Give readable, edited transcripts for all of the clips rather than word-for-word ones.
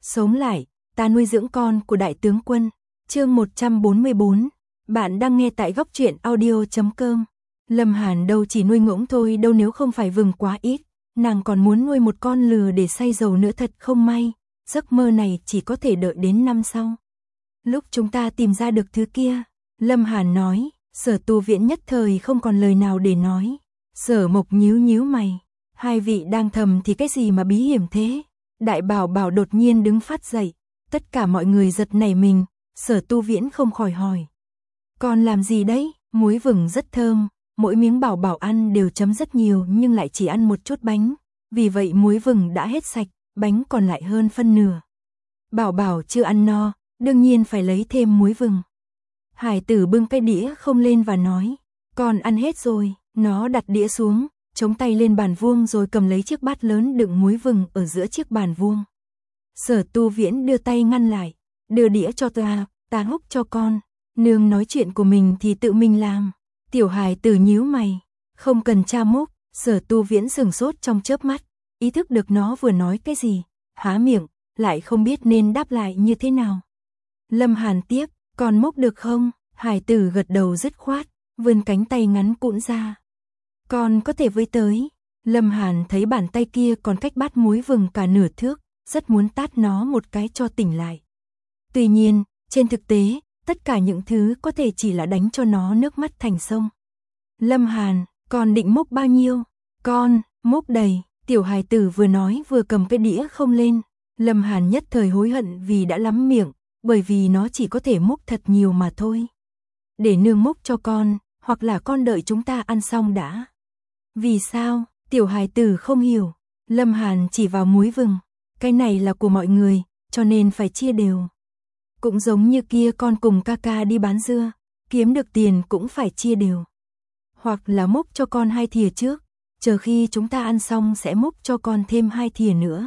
Sống lại, ta nuôi dưỡng con của đại tướng quân. Chương 144. Bạn đang nghe tại góc truyện audio.com. Lâm Hàn đâu chỉ nuôi ngỗng thôi đâu, nếu không phải vừng quá ít, nàng còn muốn nuôi một con lừa để xay dầu nữa. Thật không may, giấc mơ này chỉ có thể đợi đến năm sau. Lúc chúng ta tìm ra được thứ kia, Lâm Hàn nói. Sở Tu Viễn nhất thời không còn lời nào để nói. Sở Mộc nhíu nhíu mày. Hai vị đang thầm thì cái gì mà bí hiểm thế? Đại Bảo Bảo đột nhiên đứng phát dậy. Tất cả mọi người giật nảy mình. Sở Tu Viễn không khỏi hỏi. Con làm gì đấy? Muối vừng rất thơm. Mỗi miếng Bảo Bảo ăn đều chấm rất nhiều nhưng lại chỉ ăn một chút bánh. Vì vậy muối vừng đã hết sạch, bánh còn lại hơn phân nửa. Bảo Bảo chưa ăn no, đương nhiên phải lấy thêm muối vừng. Hải tử bưng cái đĩa không lên và nói. Con ăn hết rồi. Nó đặt đĩa xuống, chống tay lên bàn vuông rồi cầm lấy chiếc bát lớn đựng muối vừng ở giữa chiếc bàn vuông. Sở Tu Viễn đưa tay ngăn lại. Đưa đĩa cho ta húc cho con. Nương nói chuyện của mình thì tự mình làm. Tiểu hài tử nhíu mày. Không cần cha múc. Sở Tu Viễn sừng sốt trong chớp mắt. Ý thức được nó vừa nói cái gì. Há miệng, lại không biết nên đáp lại như thế nào. Lâm Hàn tiếp. Con múc được không? Hải tử gật đầu dứt khoát, vươn cánh tay ngắn cũn ra. Con có thể với tới. Lâm Hàn thấy bàn tay kia còn cách bát muối vừng cả nửa thước, rất muốn tát nó một cái cho tỉnh lại. Tuy nhiên, trên thực tế, tất cả những thứ có thể chỉ là đánh cho nó nước mắt thành sông. Lâm Hàn, con định múc bao nhiêu? Con, múc đầy. Tiểu hài tử vừa nói vừa cầm cái đĩa không lên. Lâm Hàn nhất thời hối hận vì đã lắm miệng, bởi vì nó chỉ có thể múc thật nhiều mà thôi. Để nương múc cho con, hoặc là con đợi chúng ta ăn xong đã. Vì sao? Tiểu hài tử không hiểu. Lâm Hàn chỉ vào muối vừng. Cái này là của mọi người, cho nên phải chia đều. Cũng giống như kia con cùng ca ca đi bán dưa, kiếm được tiền cũng phải chia đều. Hoặc là múc cho con 2 thìa trước, chờ khi chúng ta ăn xong sẽ múc cho con thêm 2 thìa nữa.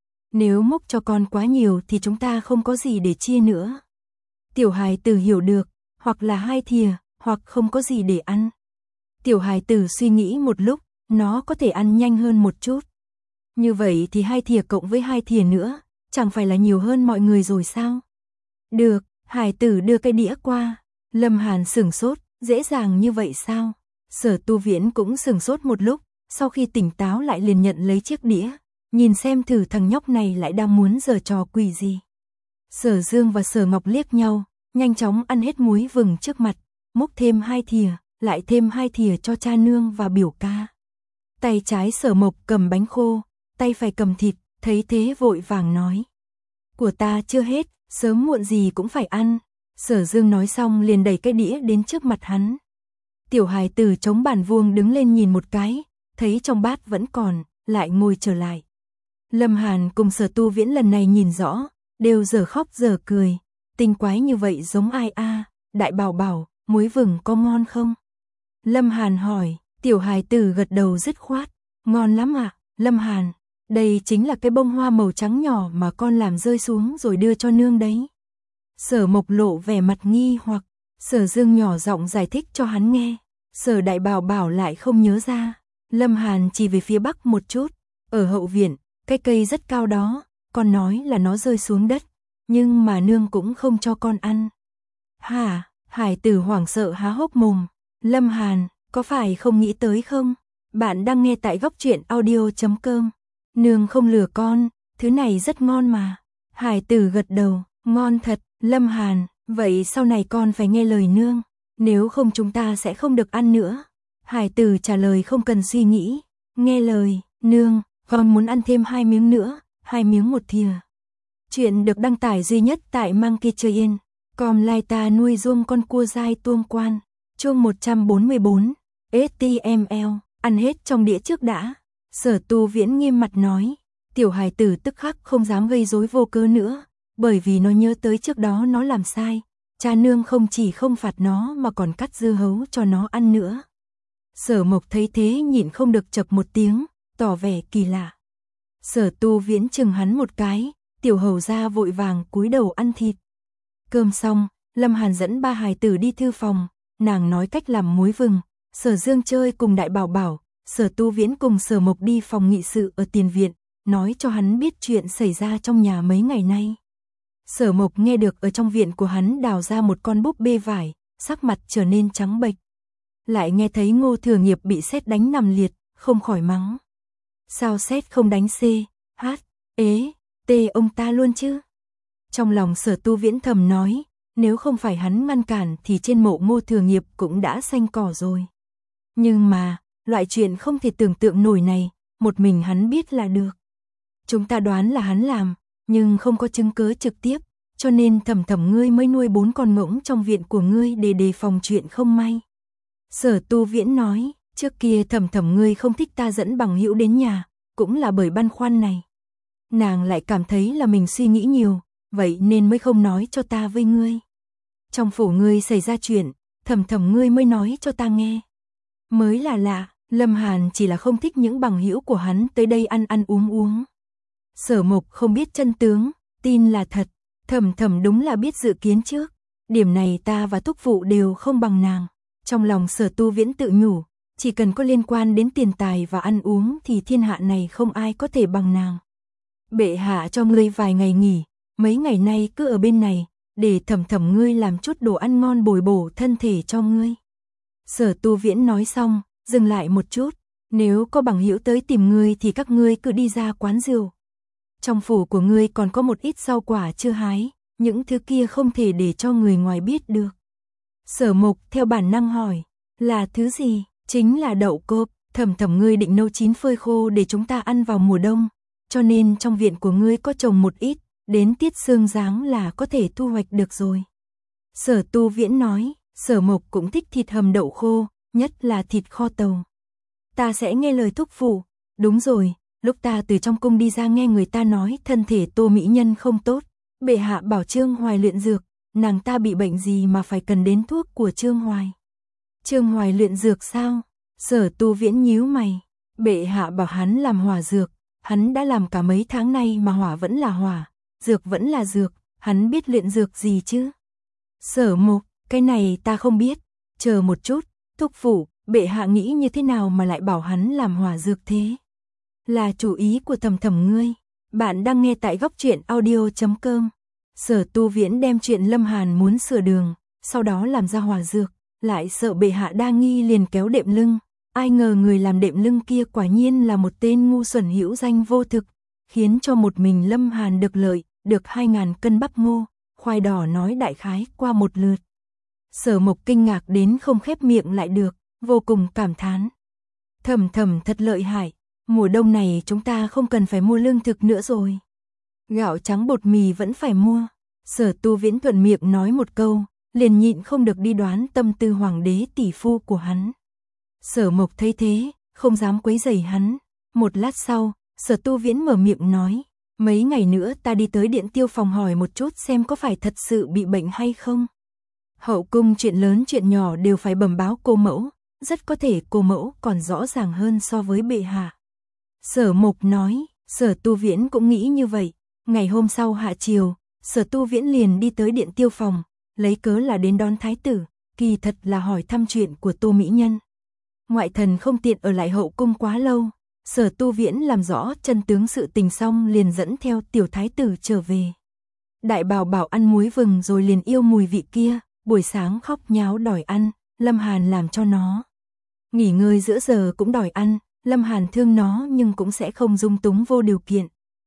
Nếu múc cho con quá nhiều thì chúng ta không có gì để chia nữa. Tiểu hài tử hiểu được, hoặc là 2 thìa, hoặc không có gì để ăn. Tiểu hài tử suy nghĩ một lúc, nó có thể ăn nhanh hơn một chút. Như vậy thì 2 thìa cộng với 2 thìa nữa, chẳng phải là nhiều hơn mọi người rồi sao? Được, hài tử đưa cái đĩa qua. Lâm Hàn sửng sốt, dễ dàng như vậy sao? Sở Tu Viễn cũng sửng sốt một lúc, sau khi tỉnh táo lại liền nhận lấy chiếc đĩa. Nhìn xem thử thằng nhóc này lại đang muốn giở trò quỷ gì. Sở Dương và Sở Ngọc liếc nhau, nhanh chóng ăn hết muối vừng trước mặt, múc thêm 2 thìa, lại thêm 2 thìa cho cha nương và biểu ca. Tay trái Sở Mộc cầm bánh khô, tay phải cầm thịt, thấy thế vội vàng nói. Của ta chưa hết, sớm muộn gì cũng phải ăn. Sở Dương nói xong liền đẩy cái đĩa đến trước mặt hắn. Tiểu hài tử chống bàn vuông đứng lên nhìn một cái, thấy trong bát vẫn còn, lại ngồi trở lại. Lâm Hàn cùng Sở Tu Viễn lần này nhìn rõ, đều giờ khóc giờ cười. Tinh quái như vậy giống ai a? Đại Bảo Bảo, muối vừng có ngon không? Lâm Hàn hỏi. Tiểu hài tử gật đầu dứt khoát. Ngon lắm ạ. Lâm Hàn, đây chính là cái bông hoa màu trắng nhỏ mà con làm rơi xuống rồi đưa cho nương đấy. Sở Mộc lộ vẻ mặt nghi hoặc. Sở Dương nhỏ giọng giải thích cho hắn nghe. Sở Đại Bảo Bảo lại không nhớ ra. Lâm Hàn chỉ về phía bắc một chút. Ở hậu viện, cái cây rất cao đó, con nói là nó rơi xuống đất, nhưng mà nương cũng không cho con ăn. Hả? Hải tử hoảng sợ há hốc mồm. Lâm Hàn, có phải không nghĩ tới không? Bạn đang nghe tại góc truyện audio.com. Nương không lừa con, thứ này rất ngon mà. Hải tử gật đầu, ngon thật. Lâm Hàn, vậy sau này con phải nghe lời nương, nếu không chúng ta sẽ không được ăn nữa. Hải tử trả lời không cần suy nghĩ. Nghe lời, nương, con muốn ăn thêm 2 miếng nữa, 2 miếng 1 thìa. Chuyện được đăng tải duy nhất tại Monkeytrain.com. Lai ta nuôi giuông con cua dai tuông quan. Chương 144. HTML. Ăn hết trong đĩa trước đã. Sở Tu Viễn nghiêm mặt nói. Tiểu hài tử tức khắc không dám gây rối vô cớ nữa, bởi vì nó nhớ tới trước đó nó làm sai. Cha nương không chỉ không phạt nó mà còn cắt dưa hấu cho nó ăn nữa. Sở Mộc thấy thế nhịn không được chập một tiếng, tỏ vẻ kỳ lạ. Sở Tu Viễn chừng hắn một cái, tiểu hầu ra vội vàng cúi đầu ăn thịt. Cơm xong, Lâm Hàn dẫn 3 hài tử đi thư phòng, nàng nói cách làm muối vừng. Sở Dương chơi cùng Đại Bảo Bảo, Sở Tu Viễn cùng Sở Mộc đi phòng nghị sự ở tiền viện, nói cho hắn biết chuyện xảy ra trong nhà mấy ngày nay. Sở Mộc nghe được ở trong viện của hắn đào ra một con búp bê vải, sắc mặt trở nên trắng bệch. Lại nghe thấy Ngô Thừa Nghiệp bị sét đánh nằm liệt, không khỏi mắng. Sao sét không đánh C, H, ế, T ông ta luôn chứ? Trong lòng Sở Tu Viễn thầm nói, nếu không phải hắn ngăn cản thì trên mộ Ngô Thừa Nghiệp cũng đã xanh cỏ rồi. Nhưng mà, loại chuyện không thể tưởng tượng nổi này, một mình hắn biết là được. Chúng ta đoán là hắn làm, nhưng không có chứng cứ trực tiếp, cho nên Thẩm ngươi mới nuôi 4 con ngỗng trong viện của ngươi để đề phòng chuyện không may. Sở Tu Viễn nói, trước kia Thẩm ngươi không thích ta dẫn bằng hữu đến nhà, cũng là bởi băn khoăn này. Nàng lại cảm thấy là mình suy nghĩ nhiều, vậy nên mới không nói cho ta với ngươi. Trong phủ ngươi xảy ra chuyện, Thẩm ngươi mới nói cho ta nghe. Mới là lạ, Lâm Hàn chỉ là không thích những bằng hữu của hắn tới đây ăn ăn uống. Sở Mộc không biết chân tướng, tin là thật, Thẩm đúng là biết dự kiến trước. Điểm này ta và thúc phụ đều không bằng nàng. Trong lòng Sở Tu Viễn tự nhủ, chỉ cần có liên quan đến tiền tài và ăn uống thì thiên hạ này không ai có thể bằng nàng. Bệ hạ cho ngươi vài ngày nghỉ, mấy ngày nay cứ ở bên này, để Thẩm ngươi làm chút đồ ăn ngon bồi bổ thân thể cho ngươi. Sở Tu Viễn nói xong, dừng lại một chút, nếu có bằng hữu tới tìm ngươi thì các ngươi cứ đi ra quán rượu. Trong phủ của ngươi còn có một ít rau quả chưa hái, những thứ kia không thể để cho người ngoài biết được. Sở Mộc theo bản năng hỏi, là thứ gì? Chính là đậu cộp, Thẩm ngươi định nấu chín phơi khô để chúng ta ăn vào mùa đông, cho nên trong viện của ngươi có trồng một ít, đến tiết sương giáng là có thể thu hoạch được rồi. Sở Tu Viễn nói, Sở Mộc cũng thích thịt hầm đậu khô, nhất là thịt kho tàu. Ta sẽ nghe lời thúc phụ, đúng rồi, lúc ta từ trong cung đi ra nghe người ta nói thân thể Tô mỹ nhân không tốt, bệ hạ bảo Trương Hoài luyện dược, nàng ta bị bệnh gì mà phải cần đến thuốc của Trương Hoài. Trương Hoài luyện dược sao? Sở Tu Viễn nhíu mày, bệ hạ bảo hắn làm hỏa dược, hắn đã làm cả mấy tháng nay mà hỏa vẫn là hỏa, dược vẫn là dược, hắn biết luyện dược gì chứ? Sở Mộc, cái này ta không biết, chờ một chút, thúc phụ, bệ hạ nghĩ như thế nào mà lại bảo hắn làm hỏa dược thế? Là chủ ý của Thẩm ngươi. Bạn đang nghe tại góc truyện audio.com. Sở Tu Viễn đem chuyện Lâm Hàn muốn sửa đường, sau đó làm ra hỏa dược, lại sợ bệ hạ đa nghi liền kéo đệm lưng. Ai ngờ người làm đệm lưng kia quả nhiên là một tên ngu xuẩn hữu danh vô thực, khiến cho một mình Lâm Hàn được lợi, được 2.000 cân bắp ngô, khoai đỏ nói đại khái qua một lượt. Sở Mộc kinh ngạc đến không khép miệng lại được, vô cùng cảm thán. Thẩm thật lợi hại, mùa đông này chúng ta không cần phải mua lương thực nữa rồi. Gạo trắng bột mì vẫn phải mua. Sở Tu Viễn thuận miệng nói một câu, liền nhịn không được đi đoán tâm tư hoàng đế tỷ phu của hắn. Sở Mộc thấy thế, không dám quấy rầy hắn. Một lát sau, Sở Tu Viễn mở miệng nói, mấy ngày nữa ta đi tới Điện Tiêu phòng hỏi một chút xem có phải thật sự bị bệnh hay không. Hậu cung chuyện lớn chuyện nhỏ đều phải bẩm báo cô mẫu, rất có thể cô mẫu còn rõ ràng hơn so với bệ hạ. Sở Mộc nói, Sở Tu Viễn cũng nghĩ như vậy. Ngày hôm sau hạ chiều, Sở Tu Viễn liền đi tới Điện Tiêu phòng, lấy cớ là đến đón thái tử, kỳ thật là hỏi thăm chuyện của Tô mỹ nhân. Ngoại thần không tiện ở lại hậu cung quá lâu, Sở Tu Viễn làm rõ chân tướng sự tình xong liền dẫn theo tiểu thái tử trở về. Đại Bảo Bảo ăn muối vừng rồi liền yêu mùi vị kia, buổi sáng khóc nháo đòi ăn, Lâm Hàn làm cho nó. Nghỉ ngơi giữa giờ cũng đòi ăn, Lâm Hàn thương nó nhưng cũng sẽ không dung túng vô điều kiện.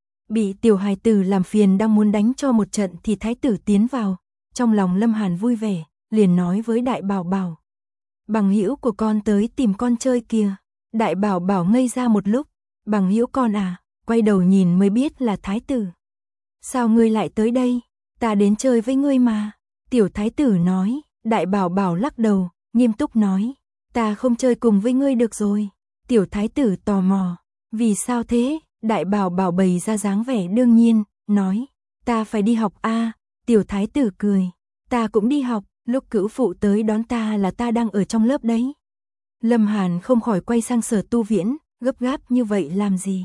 Bị tiểu hài tử làm phiền đang muốn đánh cho một trận thì thái tử tiến vào, trong lòng Lâm Hàn vui vẻ, liền nói với Đại Bảo Bảo. Bằng hữu của con tới tìm con chơi kìa. Đại Bảo Bảo ngây ra một lúc, bằng hữu con à, quay đầu nhìn mới biết là thái tử. Sao ngươi lại tới đây? Ta đến chơi với ngươi mà. Tiểu thái tử nói. Đại Bảo Bảo lắc đầu, nghiêm túc nói, ta không chơi cùng với ngươi được rồi. Tiểu thái tử tò mò, vì sao thế? Đại Bảo Bảo bày ra dáng vẻ đương nhiên, nói, ta phải đi học a. Tiểu thái tử cười, ta cũng đi học, lúc cữu phụ tới đón ta là ta đang ở trong lớp đấy. Lâm Hàn không khỏi quay sang Sở Tu Viễn, gấp gáp như vậy làm gì?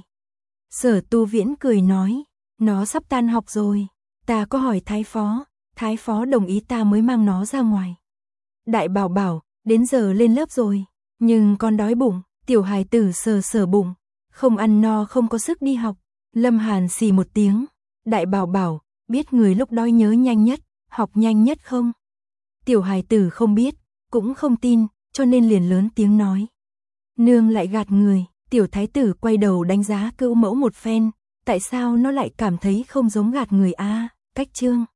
Sở Tu Viễn cười nói, nó sắp tan học rồi, ta có hỏi thái phó đồng ý ta mới mang nó ra ngoài. Đại Bảo Bảo, đến giờ lên lớp rồi, nhưng con đói bụng. Tiểu hài tử sờ bụng, không ăn no không có sức đi học, Lâm Hàn xì một tiếng, đại bảo bảo, biết người lúc đói nhớ nhanh nhất, học nhanh nhất không? Tiểu hài tử không biết, cũng không tin, cho nên liền lớn tiếng nói. Nương lại gạt người, tiểu thái tử quay đầu đánh giá cữu mẫu một phen, tại sao nó lại cảm thấy không giống gạt người a? Cách chương